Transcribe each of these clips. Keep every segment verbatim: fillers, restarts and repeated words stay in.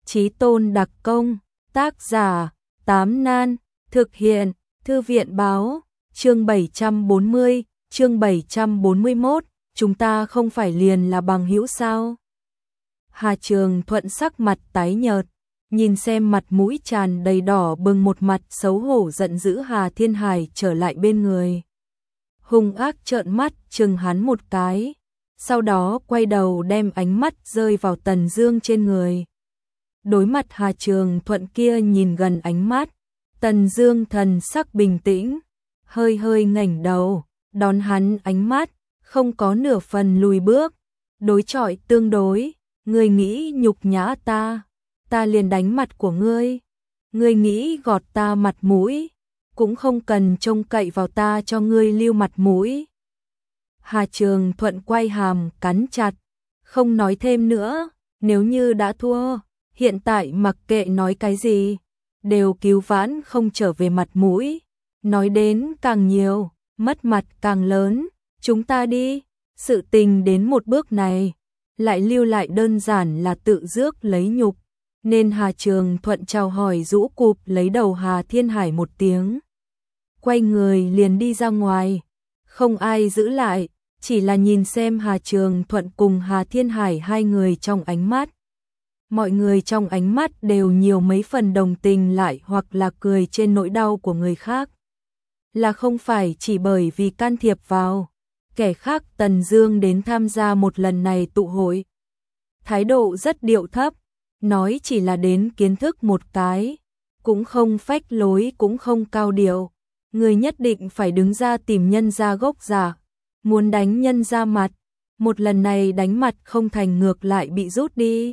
Chí tôn đặc công, tác giả, Tám Nan, thực hiện, Thư viện báo, chương bảy trăm bốn mươi, chương bảy trăm bốn mươi mốt, chúng ta không phải liền là bằng hữu sao? Hà Trường Thuận sắc mặt tái nhợt, nhìn xem mặt mũi tràn đầy đỏ bừng một mặt xấu hổ giận dữ Hà Thiên Hải trở lại bên người. Hung ác trợn mắt chừng hắn một cái, sau đó quay đầu đem ánh mắt rơi vào Tần Dương trên người. Đối mặt Hà Trường Thuận kia nhìn gần ánh mắt, Tần Dương thần sắc bình tĩnh, hơi hơi ngẩng đầu, đón hắn ánh mắt, không có nửa phần lùi bước, đối chọi tương đối, ngươi nghĩ nhục nhã ta, ta liền đánh mặt của ngươi, ngươi nghĩ gọt ta mặt mũi, cũng không cần trông cậy vào ta cho ngươi lưu mặt mũi. Hà Trường Thuận quay hàm cắn chặt, không nói thêm nữa, nếu như đã thua, hiện tại mặc kệ nói cái gì, đều cứu vãn không trở về mặt mũi, nói đến càng nhiều, mất mặt càng lớn, chúng ta đi, sự tình đến một bước này, lại lưu lại đơn giản là tự rước lấy nhục, nên Hà Trường Thuận chào hỏi rũ cụp lấy đầu Hà Thiên Hải một tiếng. Quay người liền đi ra ngoài, không ai giữ lại, chỉ là nhìn xem Hà Trường Thuận cùng Hà Thiên Hải hai người trong ánh mắt. Mọi người trong ánh mắt đều nhiều mấy phần đồng tình lại hoặc là cười trên nỗi đau của người khác. Là không phải chỉ bởi vì can thiệp vào, kẻ khác Tần Dương đến tham gia một lần này tụ hội. Thái độ rất điệu thấp, nói chỉ là đến kiến thức một cái, cũng không phách lối cũng không cao điệu. Người nhất định phải đứng ra tìm nhân ra gốc giả, muốn đánh nhân ra mặt, một lần này đánh mặt không thành ngược lại bị rút đi.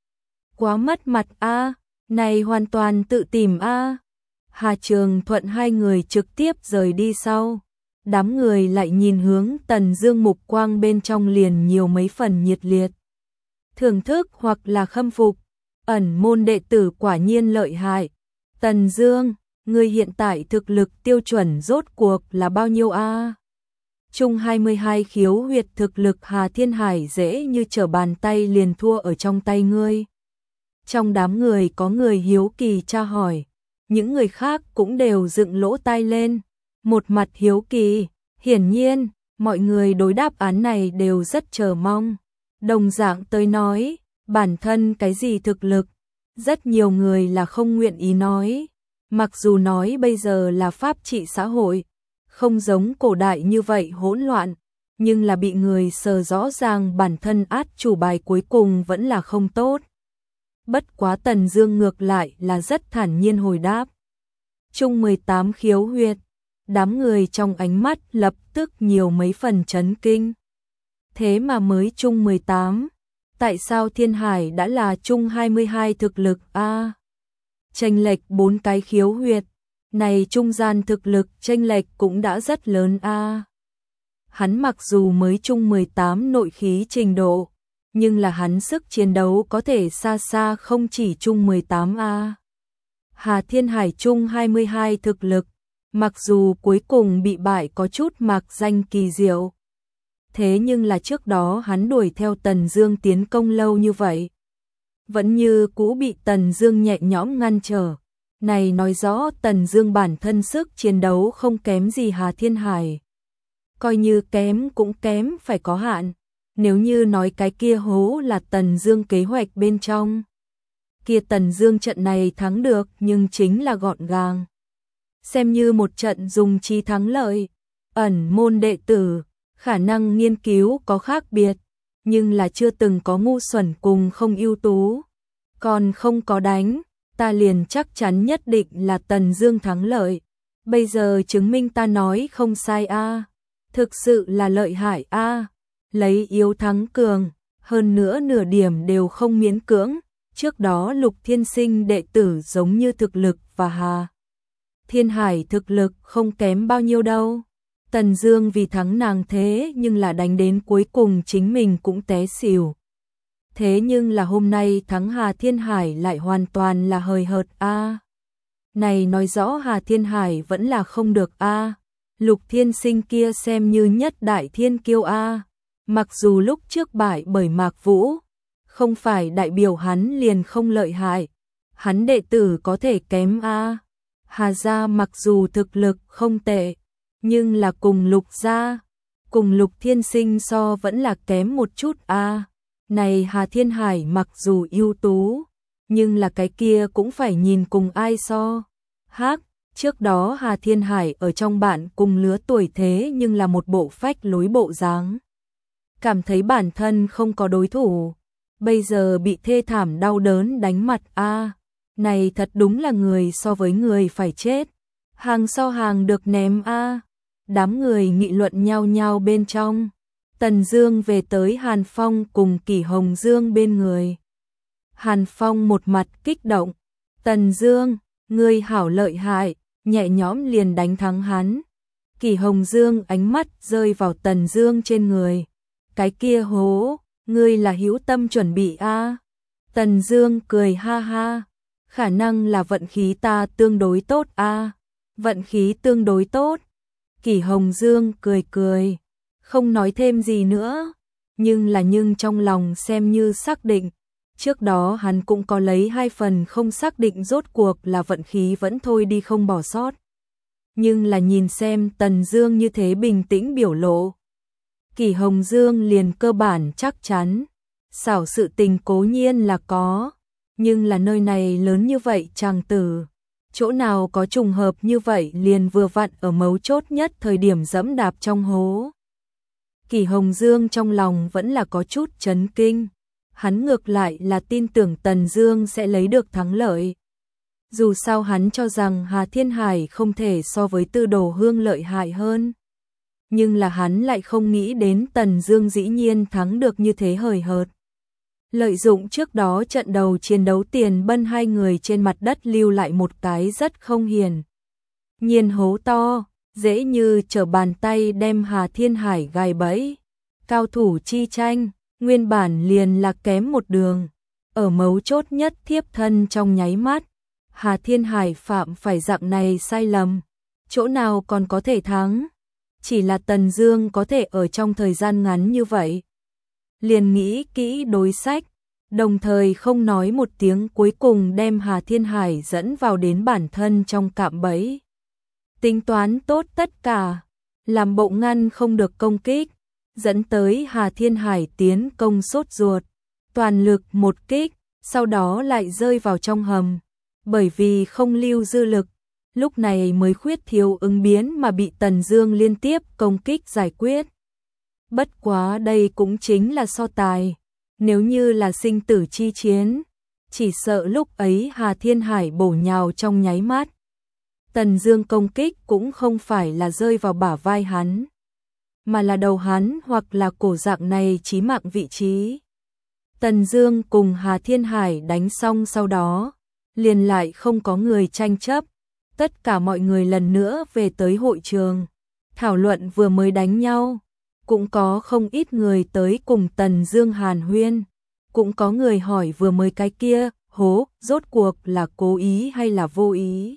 Quá mất mặt a, à, này hoàn toàn tự tìm a. À. Hà Trường Thuận hai người trực tiếp rời đi sau, đám người lại nhìn hướng Tần Dương mục quang bên trong liền nhiều mấy phần nhiệt liệt. Thưởng thức hoặc là khâm phục, ẩn môn đệ tử quả nhiên lợi hại. Tần Dương, ngươi hiện tại thực lực tiêu chuẩn rốt cuộc là bao nhiêu a? À? Chung hai mươi hai khiếu huyệt thực lực Hà Thiên Hải dễ như trở bàn tay liền thua ở trong tay ngươi. Trong đám người có người hiếu kỳ tra hỏi, những người khác cũng đều dựng lỗ tai lên, một mặt hiếu kỳ, hiển nhiên, mọi người đối đáp án này đều rất chờ mong. Đồng dạng tới nói, bản thân cái gì thực lực, rất nhiều người là không nguyện ý nói. Mặc dù nói bây giờ là pháp trị xã hội, không giống cổ đại như vậy hỗn loạn, nhưng là bị người sờ rõ ràng bản thân át chủ bài cuối cùng vẫn là không tốt. Bất quá Tần Dương ngược lại là rất thản nhiên hồi đáp. Chung mười tám khiếu huyệt, đám người trong ánh mắt lập tức nhiều mấy phần chấn kinh. Thế mà mới chung mười tám, tại sao Thiên Hải đã là chung hai mươi hai thực lực a? À, chênh lệch bốn cái khiếu huyệt, này trung gian thực lực chênh lệch cũng đã rất lớn a. À, hắn mặc dù mới chung mười tám nội khí trình độ, nhưng là hắn sức chiến đấu có thể xa xa không chỉ chung mười tám a. À, Hà Thiên Hải chung hai mươi hai thực lực, mặc dù cuối cùng bị bại có chút mạc danh kỳ diệu. Thế nhưng là trước đó hắn đuổi theo Tần Dương tiến công lâu như vậy, vẫn như cũ bị Tần Dương nhẹ nhõm ngăn trở. Này nói rõ Tần Dương bản thân sức chiến đấu không kém gì Hà Thiên Hải. Coi như kém cũng kém phải có hạn. Nếu như nói cái kia hố là Tần Dương kế hoạch bên trong, kia Tần Dương trận này thắng được nhưng chính là gọn gàng. Xem như một trận dùng trí thắng lợi, ẩn môn đệ tử, khả năng nghiên cứu có khác biệt, nhưng là chưa từng có ngu xuẩn cùng không ưu tú. Còn không có đánh, ta liền chắc chắn nhất định là Tần Dương thắng lợi. Bây giờ chứng minh ta nói không sai a, à. Thực sự là lợi hại a, à. Lấy yếu thắng cường, hơn nữa nửa điểm đều không miễn cưỡng. Trước đó Lục Thiên Sinh đệ tử giống như thực lực và Hà Thiên Hải thực lực không kém bao nhiêu đâu. Tần Dương vì thắng nàng thế nhưng là đánh đến cuối cùng chính mình cũng té xỉu. Thế nhưng là hôm nay thắng Hà Thiên Hải lại hoàn toàn là hời hợt a. À, này nói rõ Hà Thiên Hải vẫn là không được a. À, Lục Thiên Sinh kia xem như nhất đại thiên kiêu a. À, mặc dù lúc trước bại bởi Mạc Vũ, không phải đại biểu hắn liền không lợi hại. Hắn đệ tử có thể kém a. Hà gia mặc dù thực lực không tệ, nhưng là cùng Lục gia, cùng Lục Thiên Sinh so vẫn là kém một chút a. Này Hà Thiên Hải mặc dù ưu tú, nhưng là cái kia cũng phải nhìn cùng ai so. Hắc, trước đó Hà Thiên Hải ở trong bạn cùng lứa tuổi thế nhưng là một bộ phách lối bộ dáng. Cảm thấy bản thân không có đối thủ, bây giờ bị thê thảm đau đớn đánh mặt a. Này thật đúng là người so với người phải chết. Hàng so hàng được ném a. Đám người nghị luận nhau nhau bên trong. Tần Dương về tới Hàn Phong cùng Kỷ Hồng Dương bên người. Hàn Phong một mặt kích động. Tần Dương, ngươi hảo lợi hại, nhẹ nhõm liền đánh thắng hắn. Kỷ Hồng Dương ánh mắt rơi vào Tần Dương trên người. Cái kia hố, ngươi là hữu tâm chuẩn bị a. Tần Dương cười ha ha. Khả năng là vận khí ta tương đối tốt a. Vận khí tương đối tốt. Kỷ Hồng Dương cười cười, không nói thêm gì nữa, nhưng là nhưng trong lòng xem như xác định. Trước đó hắn cũng có lấy hai phần không xác định rốt cuộc là vận khí vẫn thôi đi không bỏ sót. Nhưng là nhìn xem Tần Dương như thế bình tĩnh biểu lộ, Kỷ Hồng Dương liền cơ bản chắc chắn. Xảo sự tình cố nhiên là có, nhưng là nơi này lớn như vậy chàng tử, chỗ nào có trùng hợp như vậy liền vừa vặn ở mấu chốt nhất thời điểm dẫm đạp trong hố. Kỷ Hồng Dương trong lòng vẫn là có chút chấn kinh, hắn ngược lại là tin tưởng Tần Dương sẽ lấy được thắng lợi. Dù sao hắn cho rằng Hà Thiên Hải không thể so với Tư Đồ Hương lợi hại hơn. Nhưng là hắn lại không nghĩ đến Tần Dương dĩ nhiên thắng được như thế hời hợt. Lợi dụng trước đó trận đầu chiến đấu tiền bân hai người trên mặt đất lưu lại một cái rất không hiền nhiên hố to, dễ như trở bàn tay đem Hà Thiên Hải gài bẫy. Cao thủ chi tranh, nguyên bản liền là kém một đường, ở mấu chốt nhất thiếp thân trong nháy mắt. Hà Thiên Hải phạm phải dạng này sai lầm, chỗ nào còn có thể thắng. Chỉ là Tần Dương có thể ở trong thời gian ngắn như vậy liền nghĩ kỹ đối sách, đồng thời không nói một tiếng cuối cùng đem Hà Thiên Hải dẫn vào đến bản thân trong cạm bẫy. Tính toán tốt tất cả, làm bộ ngăn không được công kích, dẫn tới Hà Thiên Hải tiến công sốt ruột, toàn lực một kích, sau đó lại rơi vào trong hầm, bởi vì không lưu dư lực, lúc này mới khuyết thiếu ứng biến mà bị Tần Dương liên tiếp công kích giải quyết. Bất quá đây cũng chính là so tài, nếu như là sinh tử chi chiến, chỉ sợ lúc ấy Hà Thiên Hải bổ nhào trong nháy mắt. Tần Dương công kích cũng không phải là rơi vào bả vai hắn, mà là đầu hắn hoặc là cổ dạng này chí mạng vị trí. Tần Dương cùng Hà Thiên Hải đánh xong sau đó, liền lại không có người tranh chấp, tất cả mọi người lần nữa về tới hội trường, thảo luận vừa mới đánh nhau. Cũng có không ít người tới cùng Tần Dương hàn huyên, cũng có người hỏi vừa mới cái kia, hố, rốt cuộc là cố ý hay là vô ý.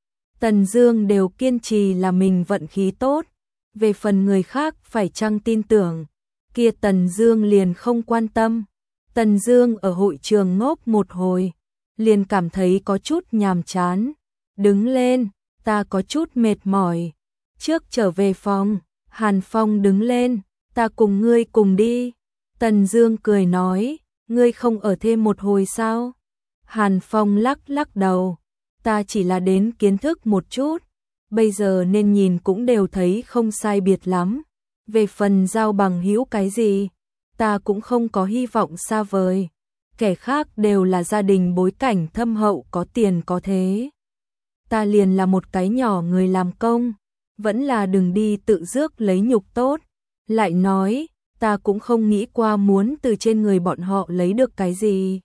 Tần Dương đều kiên trì là mình vận khí tốt, về phần người khác phải chăng tin tưởng, kia Tần Dương liền không quan tâm. Tần Dương ở hội trường ngốc một hồi, liền cảm thấy có chút nhàm chán, đứng lên, ta có chút mệt mỏi, trước trở về phòng. Hàn Phong đứng lên, ta cùng ngươi cùng đi. Tần Dương cười nói, ngươi không ở thêm một hồi sao? Hàn Phong lắc lắc đầu, ta chỉ là đến kiến thức một chút, bây giờ nên nhìn cũng đều thấy không sai biệt lắm. Về phần giao bằng hữu cái gì, ta cũng không có hy vọng xa vời. Kẻ khác đều là gia đình bối cảnh thâm hậu có tiền có thế. Ta liền là một cái nhỏ người làm công. Vẫn là đừng đi tự rước lấy nhục tốt. Lại nói, ta cũng không nghĩ qua muốn từ trên người bọn họ lấy được cái gì.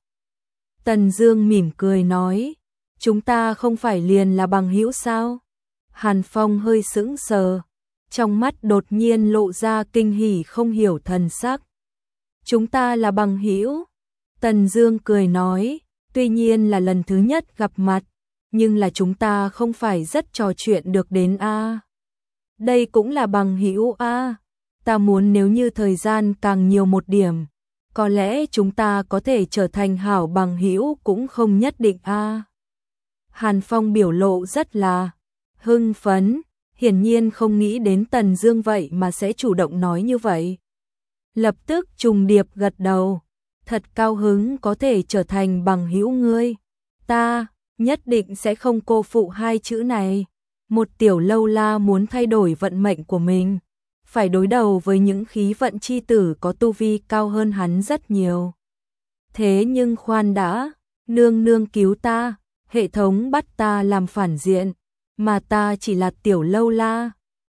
Tần Dương mỉm cười nói, chúng ta không phải liền là bằng hữu sao? Hàn Phong hơi sững sờ, trong mắt đột nhiên lộ ra kinh hỉ không hiểu thần sắc. Chúng ta là bằng hữu? Tần Dương cười nói, tuy nhiên là lần thứ nhất gặp mặt, nhưng là chúng ta không phải rất trò chuyện được đến a. À. Đây cũng là bằng hữu a. À. Ta muốn nếu như thời gian càng nhiều một điểm, có lẽ chúng ta có thể trở thành hảo bằng hữu cũng không nhất định a. Hàn Phong biểu lộ rất là hưng phấn, hiển nhiên không nghĩ đến Tần Dương vậy mà sẽ chủ động nói như vậy. Lập tức trùng điệp gật đầu, thật cao hứng có thể trở thành bằng hữu ngươi. Ta nhất định sẽ không cô phụ hai chữ này. Một tiểu lâu la muốn thay đổi vận mệnh của mình, phải đối đầu với những khí vận chi tử có tu vi cao hơn hắn rất nhiều. Thế nhưng khoan đã, nương nương cứu ta, hệ thống bắt ta làm phản diện, mà ta chỉ là tiểu lâu la,